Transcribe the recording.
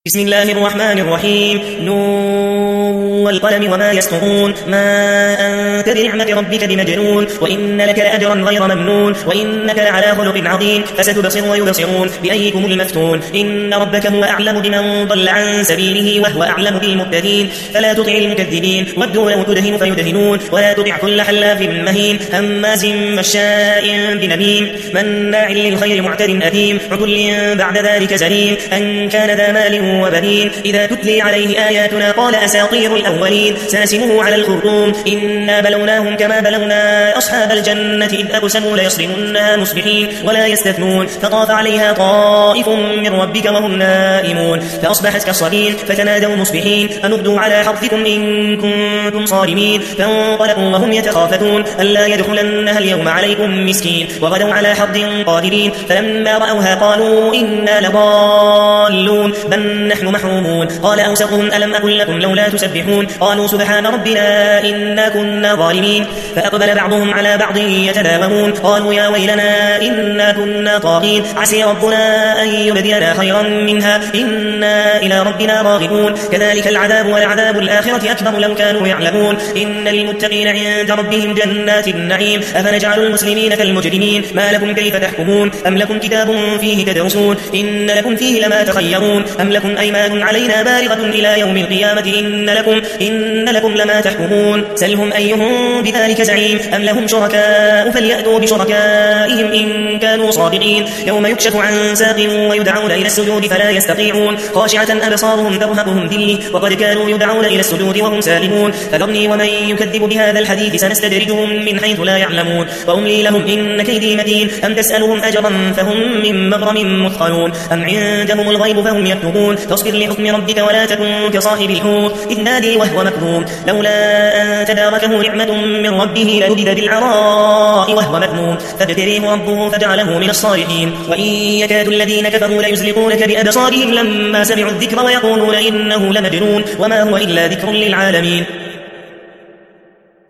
بسم الله الرحمن الرحيم. نون والقلم وما يسطرون. ما أنت بنعمة ربك بمجنون. وإن لك لأجرا غير ممنون. وإنك لعلى خلق عظيم. فستبصر ويبصرون بأيكم المفتون. إن ربك هو أعلم بمن ضل عن سبيله وهو أعلم بالمهتدين. فلا تطع المكذبين ودوا لو تدهن فيدهنون. ولا تطع كل حلاف مهين هماز مشاء بنميم مناع للخير معتد أثيم عتل بعد ذلك زنيم أن كان ذا مال وبنين. إذا تتلي عليه آياتنا قال أساطير الأولين سنسمه على الخرطوم. إنا بلوناهم كما بلونا أصحاب الجنة إذ أقسموا ليصرمنها مصبحين ولا يستثنون. فطاف عليها طائف من ربك وهم نائمون فأصبحت كالصريم. فتنادوا مصبحين أن اغدوا على حرثكم إن كنتم صارمين. فانطلقوا وهم يتخافتون ألا يدخلنها اليوم عليكم مسكين. وغدوا على حرد قادرين. فلما رأوها قالوا إنا لضالون بل نحن محرومون. قال أوسطهم ألم أقل لكم لولا تسبحون. قالوا سبحان ربنا إنا كنا ظالمين. فأقبل بعضهم على بعض يتلاومون قالوا يا ويلنا إنا كنا طاغين عسى ربنا أن يبدلنا خيرا منها إنا إلى ربنا راغبون. كذلك العذاب ولعذاب الآخرة أكبر لو كانوا يعلمون. إن للمتقين عند ربهم جنات النعيم. أفنجعل المسلمين كالمجرمين ما لكم كيف تحكمون. أم لكم كتاب فيه تدرسون إن لكم فيه لما تخيرون. أم لكم أيمان علينا بالغة إلى يوم القيامة إن لكم لما تحكمون. سلهم أيهم بذلك زعيم. أم لهم شركاء فليأتوا بشركائهم إن كانوا صادقين. يوم يكشف عن ساق ويدعون إلى السجود فلا يستطيعون خاشعة أبصارهم ترهقهم ذل وقد كانوا يدعون إلى السجود وهم سالمون. فذرني ومن يكذب بهذا الحديث سنستدرجهم من حيث لا يعلمون وأملي لهم إن كيدي متين. أم تسألهم أجرا فهم من مغرم مثقلون أم عندهم الغيب فهم يكتبون. فاصبر لحكم ربك ولا تكن كصاحب الحوت إذ نادي وهو مكظوم لولا أن تداركه نعمة من ربه لنبذ بالعراء وهو مذموم. فابتليه ربه فجعله من الصالحين. وإن يكاد الذين كفروا ليزلقونك بأبصارهم لما سمعوا الذكر ويقولون إنه لمجنون وما هو إلا ذكر للعالمين.